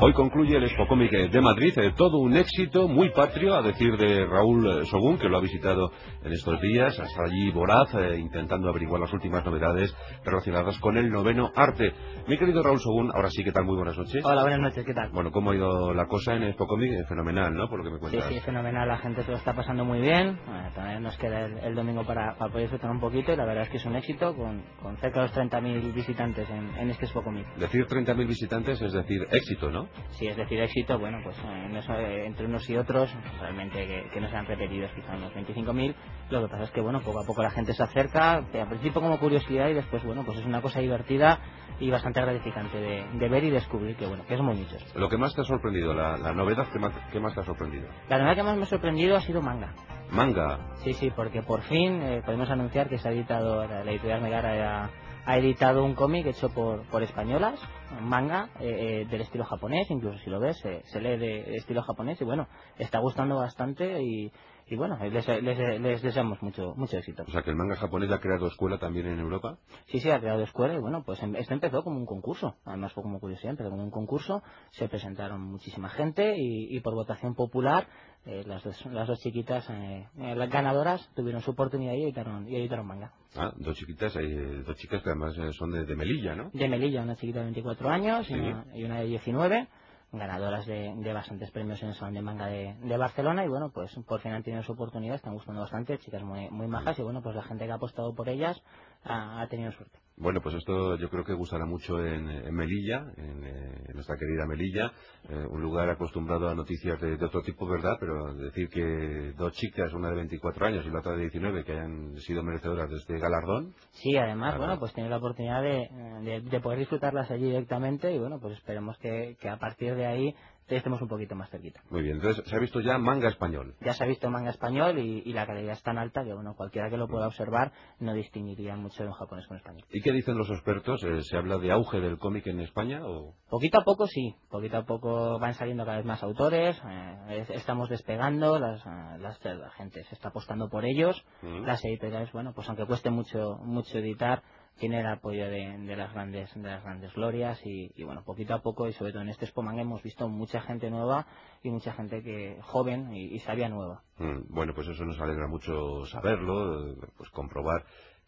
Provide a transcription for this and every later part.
Hoy concluye el Expo Cómic de Madrid, todo un éxito, muy patrio, a decir de Raúl Sogún, que lo ha visitado en estos días, hasta allí voraz, intentando averiguar las últimas novedades relacionadas con el noveno arte. Mi querido Raúl Sogún, ahora sí, ¿qué tal? Muy buenas noches. Hola, buenas noches, ¿qué tal? Bueno, ¿cómo ha ido la cosa en Expo Cómic? Fenomenal, ¿no? Por lo que me cuentas. Sí, fenomenal, la gente se lo está pasando muy bien. Todavía nos queda el domingo para poder disfrutar un poquito, y la verdad es que es un éxito, con cerca de los 30.000 visitantes en este Expo Cómic. Decir 30.000 visitantes es decir éxito, ¿no? Sí, es decir éxito, bueno, pues entre unos y otros, realmente que no sean repetidos, quizá unos 25.000. Lo que pasa es que, bueno, poco a poco la gente se acerca, al principio como curiosidad, y después, bueno, pues es una cosa divertida y bastante gratificante de ver y descubrir, que bueno, que es muy nicho. Lo que más te ha sorprendido, la novedad que más te ha sorprendido. La novedad que más me ha sorprendido ha sido manga. Manga. Sí, porque por fin podemos anunciar que se ha editado, la editorial Megara ha editado un cómic hecho por españolas, un manga del estilo japonés, incluso si lo ves se lee de estilo japonés, y bueno, está gustando bastante, y bueno, les deseamos mucho éxito. O sea, que el manga japonés ha creado escuela también en Europa. Sí, ha creado escuela, y bueno, pues esto empezó como un concurso, además fue como curiosidad, empezó como un concurso, se presentaron muchísima gente, y por votación popular las dos chiquitas, las ganadoras, tuvieron su oportunidad y editaron manga. Ah, dos chicas que además son de Melilla, ¿no? De Melilla, una chiquita de 24 años, sí. y una de 19, ganadoras de bastantes premios en el Salón de Manga de Barcelona, y bueno, pues por fin han tenido su oportunidad, están gustando bastante, chicas muy majas, y bueno, pues la gente que ha apostado por ellas ha tenido suerte. Bueno, pues esto yo creo que gustará mucho en Melilla, en nuestra querida Melilla, un lugar acostumbrado a noticias de otro tipo, ¿verdad? Pero decir que dos chicas, una de 24 años y la otra de 19, que hayan sido merecedoras de este galardón. Sí, además, bueno, pues tiene la oportunidad de poder disfrutarlas allí directamente, y bueno, pues esperemos que a partir de ahí estemos un poquito más cerquita. Muy bien, entonces se ha visto ya manga español. Ya se ha visto manga español, y la calidad es tan alta que, bueno, cualquiera que lo pueda observar no distinguiría mucho de un japonés con español. ¿Y qué dicen los expertos? ¿Se habla de auge del cómic en España o...? Poquito a poco sí, poquito a poco van saliendo cada vez más autores, estamos despegando, la gente se está apostando por ellos, las editoriales, bueno, pues aunque cueste mucho editar, tiene el apoyo de las grandes glorias, y bueno, poquito a poco, y sobre todo en este Expo Manga hemos visto mucha gente nueva, y mucha gente joven y sabia nueva. Bueno, pues eso nos alegra mucho saberlo, pues comprobar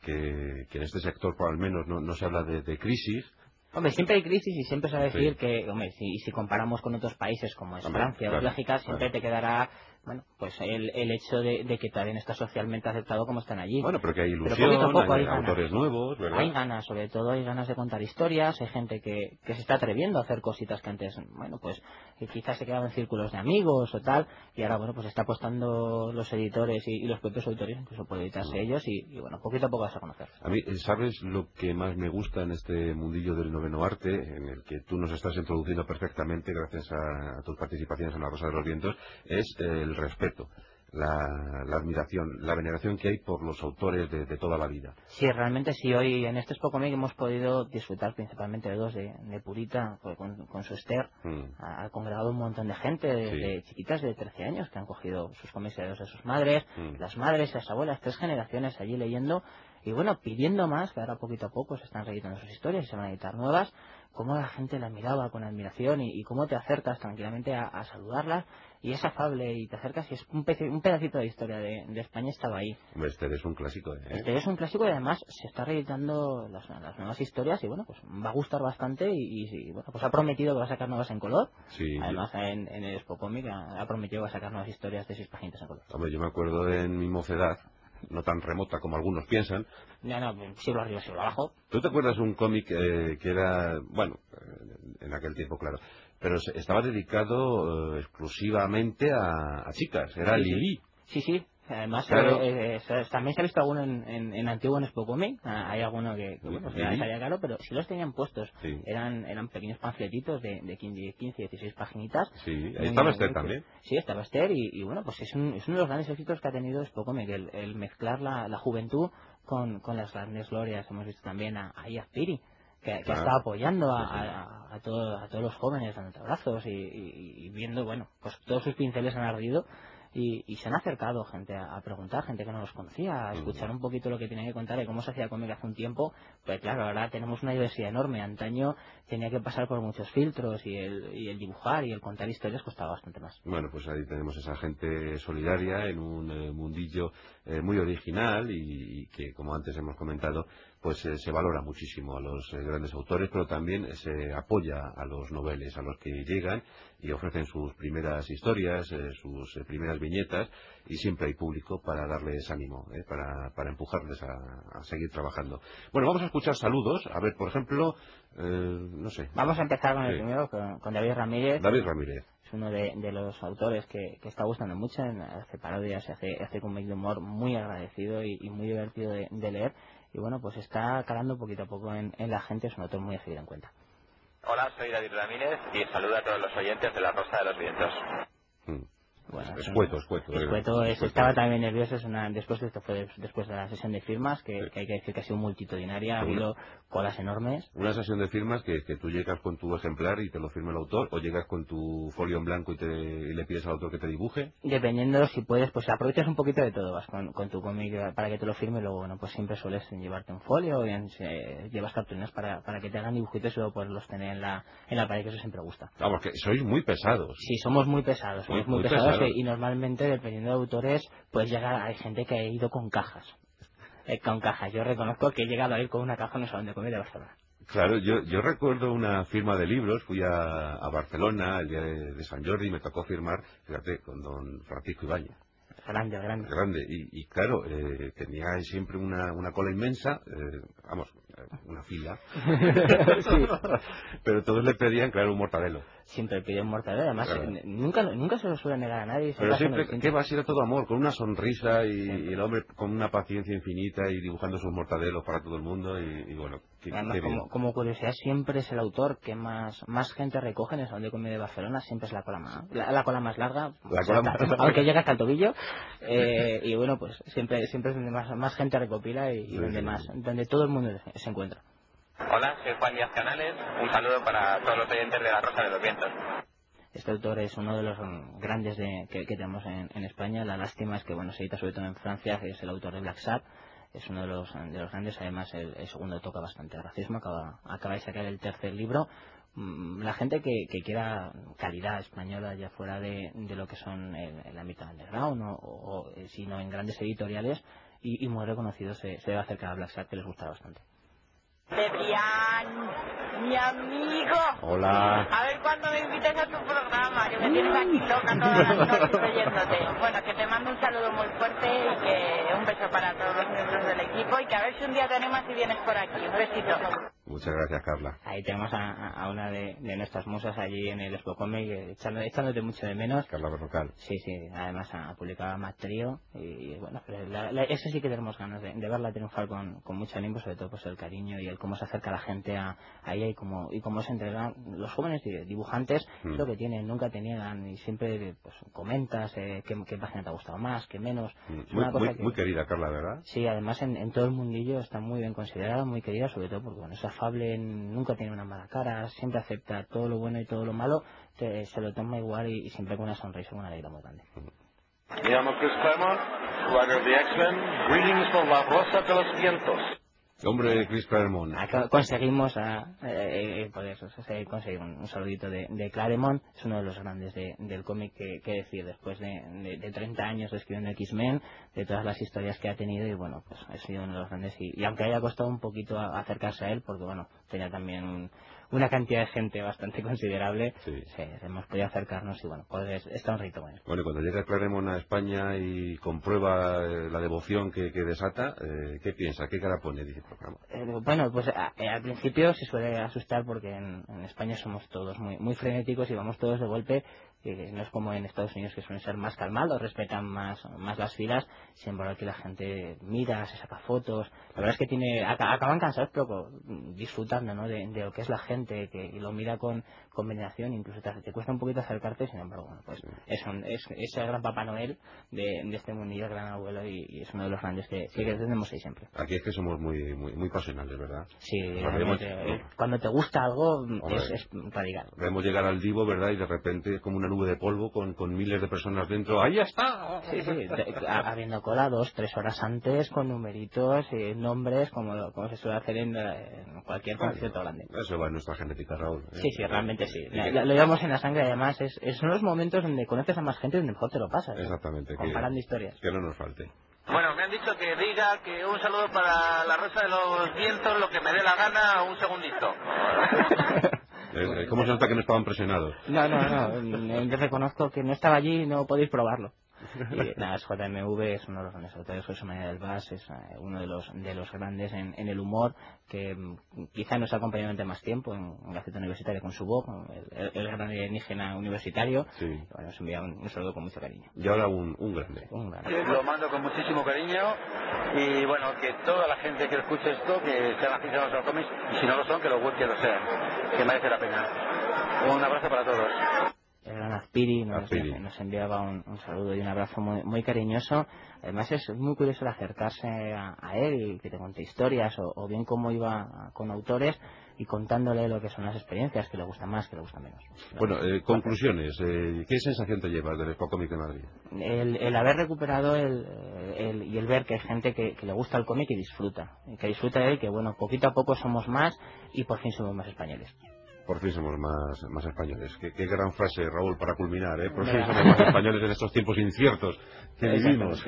que en este sector por al menos no se habla de crisis. Hombre, siempre hay crisis, y siempre se va a decir que, hombre, si comparamos con otros países como es Francia o Bélgica, siempre te quedará, bueno, pues el hecho de que todavía no está socialmente aceptado como están allí. Bueno, pero que hay ilusión, pero poquito a poco hay ganas. autores nuevos, ¿verdad? Hay ganas, sobre todo hay ganas de contar historias, hay gente que se está atreviendo a hacer cositas que antes, bueno, pues quizás se quedaban en círculos de amigos o tal, y ahora, bueno, pues está apostando los editores y los propios autores, incluso por editarse ellos, y bueno, poquito a poco vas a conocer. A mí, ¿sabes lo que más me gusta en este mundillo del noveno arte, en el que tú nos estás introduciendo perfectamente gracias a tus participaciones en La Rosa de los Vientos? Es el respeto, la admiración, la veneración que hay por los autores de toda la vida. Sí, realmente sí. Hoy en este Expo Cómic hemos podido disfrutar principalmente de dos, de Purita, pues, con su Esther. Ha congregado un montón de gente, de chiquitas de 13 años, que han cogido sus cómics de sus madres, las madres, las abuelas, 3 generaciones allí leyendo, y bueno, pidiendo más, que ahora poquito a poco se están reeditando sus historias y se van a editar nuevas. Cómo la gente la miraba con admiración, y cómo te acercas tranquilamente a saludarlas, y es afable, y te acercas, y es un pedacito de historia de España estaba ahí. Este es un clásico, ¿eh? Este es un clásico, y además se está reeditando las nuevas historias, y bueno, pues va a gustar bastante, y bueno, pues ha prometido que va a sacar nuevas en color. Sí, además en el Expo Cómic ha prometido que va a sacar nuevas historias de 6 páginas en color. Hombre, yo me acuerdo en mi mocedad, no tan remota como algunos piensan. No, siglo arriba, siglo abajo. ¿Tú te acuerdas de un cómic que era, bueno, en aquel tiempo, claro, pero estaba dedicado exclusivamente a chicas? Era Lili. Sí. Además, claro. también se ha visto alguno en antiguo en Expo Cómic. Hay alguno que bueno, salía caro, pero sí los tenían puestos. Eran pequeños panfletitos de 15, 16 paginitas. Sí, ahí estaba Esther también. Sí, estaba Esther, y bueno, pues es uno de los grandes éxitos que ha tenido Expo Cómic, el mezclar la juventud con las grandes glorias. Hemos visto también a Iya Piri, que está apoyando a todos los jóvenes, dando abrazos, y viendo, bueno, pues todos sus pinceles han ardido. y se han acercado gente a preguntar, gente que no los conocía, a escuchar un poquito lo que tenían que contar y cómo se hacía cómic hace un tiempo. Pues claro, ahora tenemos una diversidad enorme. Antaño tenía que pasar por muchos filtros y el dibujar y el contar historias costaba bastante más. Bueno, pues ahí tenemos esa gente solidaria en un mundillo muy original y que, como antes hemos comentado, pues se valora muchísimo a los grandes autores, pero también se apoya a los noveles, a los que llegan y ofrecen sus primeras historias, sus primeras viñetas, y siempre hay público para darles ánimo, para empujarles a seguir trabajando. Bueno, vamos a escuchar saludos. A ver, por ejemplo, no sé. Vamos a empezar con el primero, con David Ramírez. David Ramírez. Es uno de los autores que está gustando mucho, hace parodias, hace cómic de humor muy agradecido y muy divertido de leer. Y bueno, pues está calando poquito a poco en la gente, es un autor muy a seguir en cuenta. Hola, soy David Ramírez y saludo a todos los oyentes de La Rosa de los Vientos. Bueno, escueto. Estaba también nervioso, después de la sesión de firmas, que hay que decir que ha sido multitudinaria, ha habido colas enormes. Una sesión de firmas que tú llegas con tu ejemplar y te lo firme el autor, o llegas con tu folio en blanco y le pides al autor que te dibuje. Dependiendo, si puedes, pues aprovechas un poquito de todo, vas con tu cómic para que te lo firme, y luego, bueno, pues siempre sueles llevarte un folio, bien, llevas cartulinas para que te hagan dibujitos y luego poderlos tener en la pared, que eso siempre gusta. Vamos, que sois muy pesados. Sí, somos muy pesados, muy pesados. Y normalmente, dependiendo de autores, pues hay gente que ha ido con cajas. Yo reconozco que he llegado a ir con una caja en un salón de comedia de Barcelona. Claro, yo recuerdo una firma de libros, fui a Barcelona el día de San Jordi y me tocó firmar, fíjate, con don Francisco Ibáñez. Grande. Y claro, tenía siempre una cola inmensa, una fila. Sí. Pero todos le pedían, claro, un mortadelo. Siempre piden mortadelo, además claro. nunca se lo suele negar a nadie. Pero siempre, ¿qué va a ser todo amor? Con una sonrisa y el hombre con una paciencia infinita y dibujando sus mortadelos para todo el mundo y bueno. Además, como curiosidad, siempre es el autor que más gente recoge en el Salón de Comedia de Barcelona, siempre es la cola más larga, aunque llega hasta el tobillo, y bueno, pues siempre es donde más gente recopila y donde todo el mundo se encuentra. Hola, soy Juan Díaz Canales, un saludo para todos los oyentes de La Rosa de los Vientos. Este autor es uno de los grandes que tenemos en España. La lástima es que se edita sobre todo en Francia, que es el autor de Black Sabbath. Es uno de los grandes. Además, el segundo toca bastante racismo. Acaba de sacar el tercer libro. La gente que quiera calidad española, ya fuera de lo que son el ámbito underground sino en grandes editoriales y muy reconocidos, se debe acercar a Black Sabbath, que les gusta bastante. Cebrián, mi amigo. Hola. A ver cuándo me invites a tu programa, que me tienes aquí loca todas las noches oyéndote. Bueno, que te mando un saludo muy fuerte y que un beso para todos los miembros del equipo y que a ver si un día te animas y vienes por aquí. Un besito. Muchas gracias, Carla. Ahí tenemos a una de nuestras musas allí en el Expo Comic, echándote mucho de menos. Carla Berrocal. Sí, además ha publicado Mad Trio y bueno, pero ese sí que tenemos ganas de verla triunfar con mucho ánimo, sobre todo pues el cariño y el cómo se acerca la gente a ella y cómo se entregan los jóvenes dibujantes. Es lo que tienen, nunca te niegan y siempre pues comentas qué página te ha gustado más, qué menos. Muy querida, Carla, ¿verdad? Sí, además en todo el mundillo está muy bien considerada, muy querida, sobre todo porque es afable, nunca tiene una mala cara, siempre acepta todo lo bueno y todo lo malo, se lo toma igual y siempre con una sonrisa, una alegría muy grande. Me llamo Chris Claremont, writer de X-Men. Greetings from La Rosa de los Vientos. Hombre, Chris Claremont. Conseguimos conseguir un saludito de Claremont. Es uno de los grandes del cómic, que decir, después de 30 años escribiendo X-Men, de todas las historias que ha tenido, y bueno, pues ha sido uno de los grandes, y aunque haya costado un poquito acercarse a él, porque bueno, tenía también una cantidad de gente bastante considerable, hemos podido acercarnos y bueno, pues está un rito bueno. Bueno, cuando llega Claremont a España y comprueba la devoción que desata, ¿qué piensa? ¿Qué cara pone? Dice, bueno, pues al principio se suele asustar porque en España somos todos muy frenéticos y vamos todos de golpe. No es como en Estados Unidos, que suelen ser más calmados, respetan más las filas. Sin embargo, aquí la gente mira, se saca fotos. La verdad es que acaban cansados, pero disfrutando, ¿no?, de lo que es la gente, que lo mira con veneración. Incluso te cuesta un poquito acercarte. Sin embargo, bueno, pues es el gran Papá Noel de este mundillo, el gran abuelo, y es uno de los grandes que tenemos ahí siempre. Aquí es que somos muy pasionales, ¿verdad? Sí, cuando te gusta algo, es radical. Vemos llegar al Divo, ¿verdad? Y de repente, como una nube de polvo con miles de personas dentro. ¡Ahí está! Sí, habiendo cola 2-3 horas antes con numeritos y nombres como se suele hacer en cualquier concierto grande. Eso va en nuestra genética, Raúl. Sí, realmente sí. Lo llevamos en la sangre, además son los momentos donde conoces a más gente y donde mejor te lo pasas. Exactamente. Comparando historias. Que no nos falte. Bueno, me han dicho que diga que un saludo para la Rosa de los Vientos, lo que me dé la gana, un segundito. ¿Cómo se nota que no estaban presionados? No. Yo reconozco que no estaba allí y no podéis probarlo. Y nada, JMV es uno de los grandes autores. José María del Bas es uno de los grandes en el humor, que quizá nos ha acompañado durante más tiempo en Gaceta Universitaria con su voz, el gran alienígena universitario. Sí. Bueno, nos envía un saludo con mucho cariño. Y ahora un grande. Lo mando con muchísimo cariño y bueno, que toda la gente que escuche esto, que sean aficionados al cómic, y si no lo son, que lo sean, que merece la pena. Un abrazo para todos. El gran Azpiri nos enviaba un saludo y un abrazo muy cariñoso. Además es muy curioso el acercarse a él y que te cuente historias o bien cómo iba con autores y contándole lo que son las experiencias, que le gustan más, que le gustan menos. Bueno, conclusiones. ¿Qué sensación te llevas del Expo Cómic de Madrid? El haber recuperado y el ver que hay gente que le gusta el cómic y que disfruta de él, que bueno, poquito a poco somos más y por fin somos más españoles. Por fin somos más españoles. Qué gran frase, Raúl, para culminar, ¿eh? Por fin somos más españoles en estos tiempos inciertos que vivimos.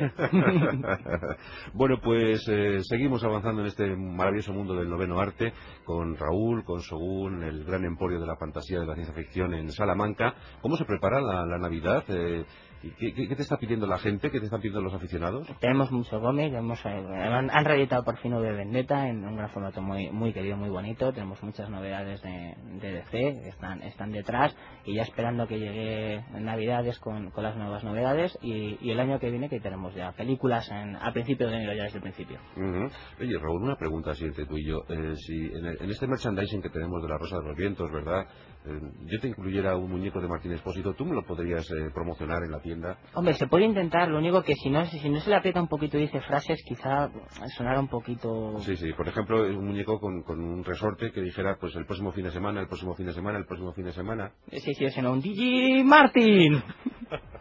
Bueno, pues seguimos avanzando en este maravilloso mundo del noveno arte con Raúl, con Shogun, el gran emporio de la fantasía de la ciencia ficción en Salamanca. ¿Cómo se prepara la Navidad? ¿Qué te está pidiendo la gente? ¿Qué te están pidiendo los aficionados? Tenemos mucho cómic, han reeditado por fin V Vendetta en un gran formato muy querido, muy bonito. Tenemos muchas novedades de DC, están detrás y ya esperando que llegue Navidades con las nuevas novedades y el año que viene que tenemos ya películas a principios de enero, ya desde el principio. Oye, Raúl, una pregunta así entre tú y yo. Si en este merchandising que tenemos de la Rosa de los Vientos, ¿verdad? Yo te incluyera un muñeco de Martín Expósito, ¿tú me lo podrías promocionar en la tienda? Hombre, se puede intentar, lo único que si no se le aprieta un poquito y dice frases, quizá sonara un poquito... Sí, por ejemplo, un muñeco con un resorte que dijera, pues el próximo fin de semana, el próximo fin de semana, el próximo fin de semana. Sí, ese no, un DJ Martin.